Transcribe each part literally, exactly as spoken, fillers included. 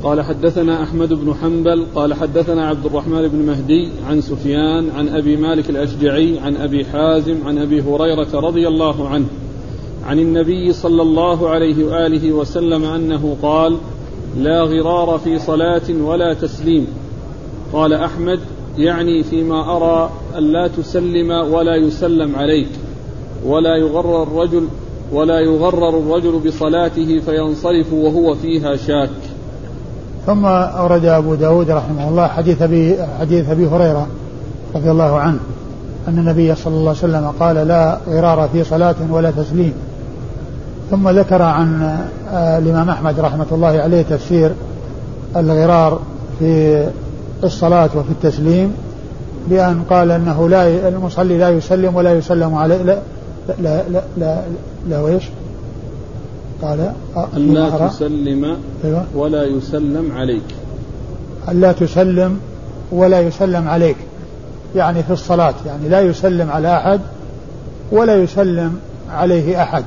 قال حدثنا أحمد بن حنبل قال حدثنا عبد الرحمن بن مهدي عن سفيان عن أبي مالك الأشجعي عن أبي حازم عن أبي هريرة رضي الله عنه عن النبي صلى الله عليه وآله وسلم أنه قال: لا غرار في صلاة ولا تسليم. قال أحمد: يعني فيما أرى أن لا تسلم ولا يسلم عليك، ولا يغرر الرجل ولا يغرر الرجل بصلاته فينصرف وهو فيها شاك. ثم أورد أبو داود رحمه الله حديث أبي, حديث أبي هريرة رضي الله عنه أن النبي صلى الله عليه وسلم قال: لا غرار في صلاة ولا تسليم. ثم ذكر عن الإمام أحمد رحمة الله عليه تفسير الغرار في الصلاة وفي التسليم بأن قال أنه لا المصلي لا يسلم ولا يسلم عليه لا لا لا لا, لا ويش قال أن لا تسلم ولا يسلم عليك، أن لا تسلم ولا يسلم عليك يعني في الصلاة، يعني لا يسلم على أحد ولا يسلم عليه أحد.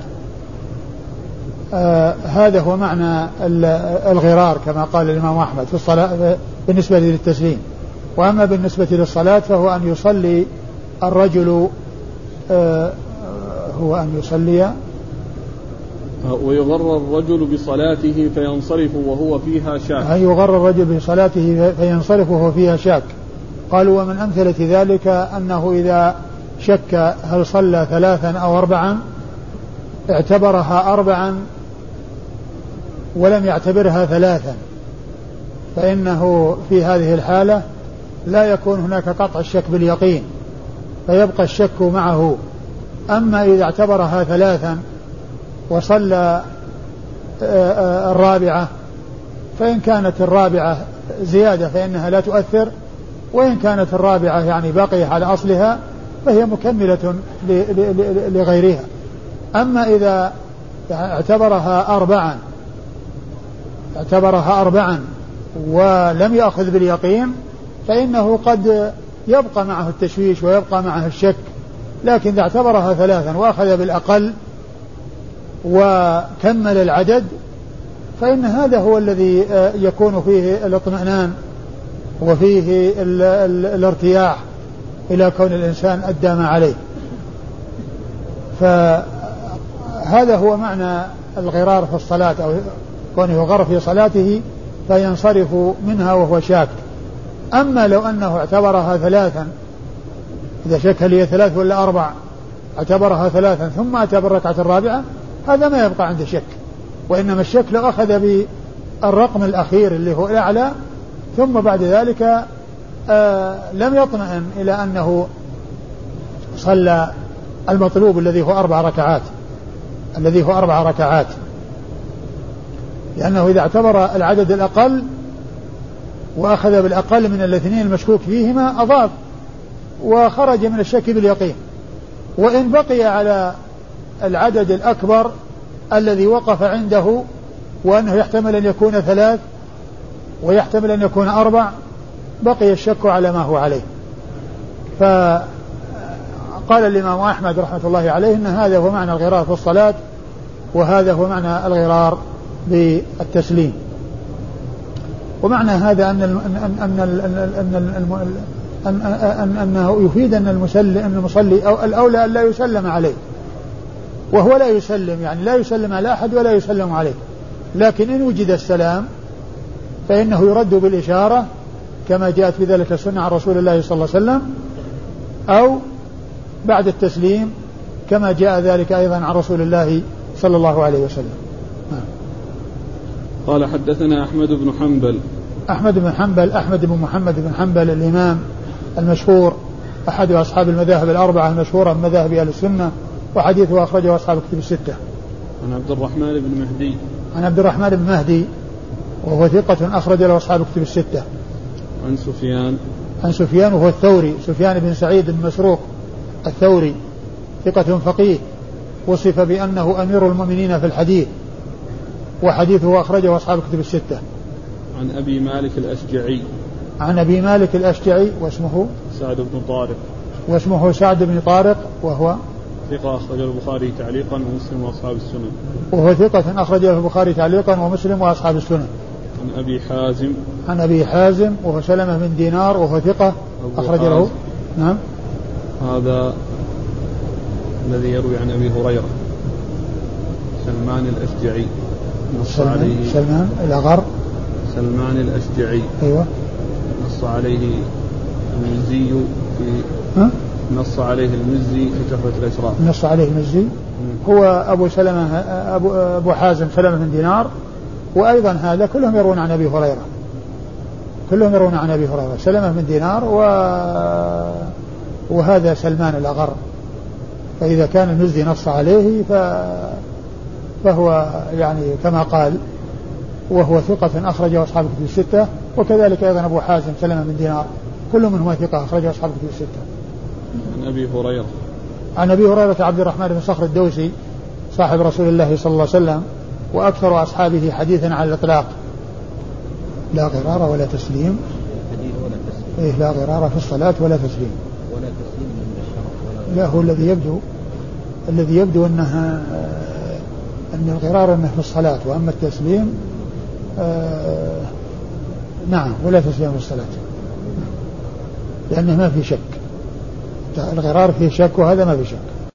آه هذا هو معنى الغرار كما قال الإمام أحمد في الصلاة بالنسبة للتسليم. وأما بالنسبة للصلاة فهو أن يصلي الرجل آه هو أن يصلي ويغر الرجل بصلاته فينصرف وهو فيها شاك. أن يغر الرجل بصلاته فينصرف وهو فيها شاك. قالوا: ومن أمثلة ذلك أنه إذا شك هل صلى ثلاثا أو أربعا اعتبرها أربعا ولم يعتبرها ثلاثا، فإنه في هذه الحالة لا يكون هناك قطع الشك باليقين فيبقى الشك معه. أما إذا اعتبرها ثلاثا وصلى الرابعة فإن كانت الرابعة زيادة فإنها لا تؤثر، وإن كانت الرابعة يعني باقية على أصلها فهي مكملة لغيرها. أما إذا اعتبرها أربعا اعتبرها أربعا ولم يأخذ باليقين فإنه قد يبقى معه التشويش ويبقى معه الشك. لكن إذا اعتبرها ثلاثا وأخذ بالأقل وكمل العدد فإن هذا هو الذي يكون فيه الاطمئنان وفيه ال ال الارتياح إلى كون الإنسان أدى ما عليه. فهذا هو معنى الغرار في الصلاة، أو كونه يغر في صلاته فينصرف منها وهو شاك. أما لو أنه اعتبرها ثلاثا، إذا شك هل هي ثلاث ولا أربع، اعتبرها ثلاثا ثم أتى بالركعة الرابعة، هذا ما يبقى عنده شك، وإنما الشك لو أخذ بالرقم الأخير اللي هو الأعلى ثم بعد ذلك آه لم يطمئن إلى أنه صلى المطلوب الذي هو أربع ركعات الذي هو أربع ركعات لأنه إذا اعتبر العدد الأقل وأخذ بالأقل من الاثنين المشكوك فيهما أضاف وخرج من الشك باليقين. وإن بقي على العدد الأكبر الذي وقف عنده وأنه يحتمل أن يكون ثلاث ويحتمل أن يكون أربع، بقي الشك على ما هو عليه. فقال الإمام أحمد رحمة الله عليه أن هذا هو معنى الغرار في الصلاة، وهذا هو معنى الغرار بالتسليم. ومعنى هذا أن أن أن أن أن أنه يفيد أن المصلي أن المصلي أو الأولى أن لا يسلم عليه، وهو لا يسلم، يعني لا يسلم على أحد ولا يسلم عليه. لكن إن وجد السلام فإنه يرد بالإشارة كما جاءت في ذلك السنة عن رسول الله صلى الله عليه وسلم، أو بعد التسليم كما جاء ذلك أيضا عن رسول الله صلى الله عليه وسلم. قال حدثنا أحمد بن حنبل أحمد بن حنبل أحمد بن محمد بن حنبل الإمام المشهور أحد أصحاب المذاهب الأربعة المشهورة من مذاهب أهل السنة، وحديثه أخرجه أصحاب الكتب الستة. عن عبد الرحمن بن مهدي عن عبد الرحمن بن مهدي وهو ثقة أخرج له أصحاب الكتب الستة. عن سفيان عن سفيان وهو الثوري سفيان بن سعيد بن مسروق الثوري ثقة فقيه، وصف بأنه أمير المؤمنين في الحديث، وحديثه أخرجه أصحاب الكتب الستة. عن أبي مالك الأشجعي عن أبي مالك الأشجعي واسمه سعد بن طارق واسمه سعد بن طارق وهو ثقة أخرجه البخاري تعليقا ومسلم وأصحاب السنن وهو ثقة أخرجه البخاري تعليقا ومسلم وأصحاب السنن. عن أبي حازم عن أبي حازم وهو سلمة بن دينار وهو ثقة أخرج له. نعم. هذا الذي يروي عن أبي هريرة سلمان الأشجعي نص سلمان عليه سلمان الأغر سلمان الأشجعي. أيوة. نص عليه المزي في ها؟ نص عليه المزي في تحفة الأشراف. نص عليه المزي هو أبو سلمة أبو, أبو حازم سلمة بن دينار، وأيضا هذا كلهم يروون عن أبي هريرة كلهم يروون عن أبي هريرة سلمة بن دينار و... وهذا سلمان الأغر. فإذا كان المزي نص عليه ف... فهو يعني كما قال وهو ثقة أخرجه أصحاب الكتب الستة، وكذلك أيضا أبو حازم سلمة بن دينار كل منهما ثقة أخرجه أصحاب الكتب الستة. عن أبي هريرة عن أبي هريرة عبد الرحمن بن صخر الدوسي صاحب رسول الله صلى الله عليه وسلم وأكثر أصحابه حديثا على الإطلاق. لا غرار ولا تسليم. إيه لا غرار في الصلاة ولا تسليم. ولا تسليم من الشرف. لا هو الذي يبدو الذي يبدو أنها أن الغرار أنه في الصلاة، وأما التسليم آه نعم ولا تسليم في الصلاة لأنه ما في شك. الغرار فيه شك وهذا ما في شك.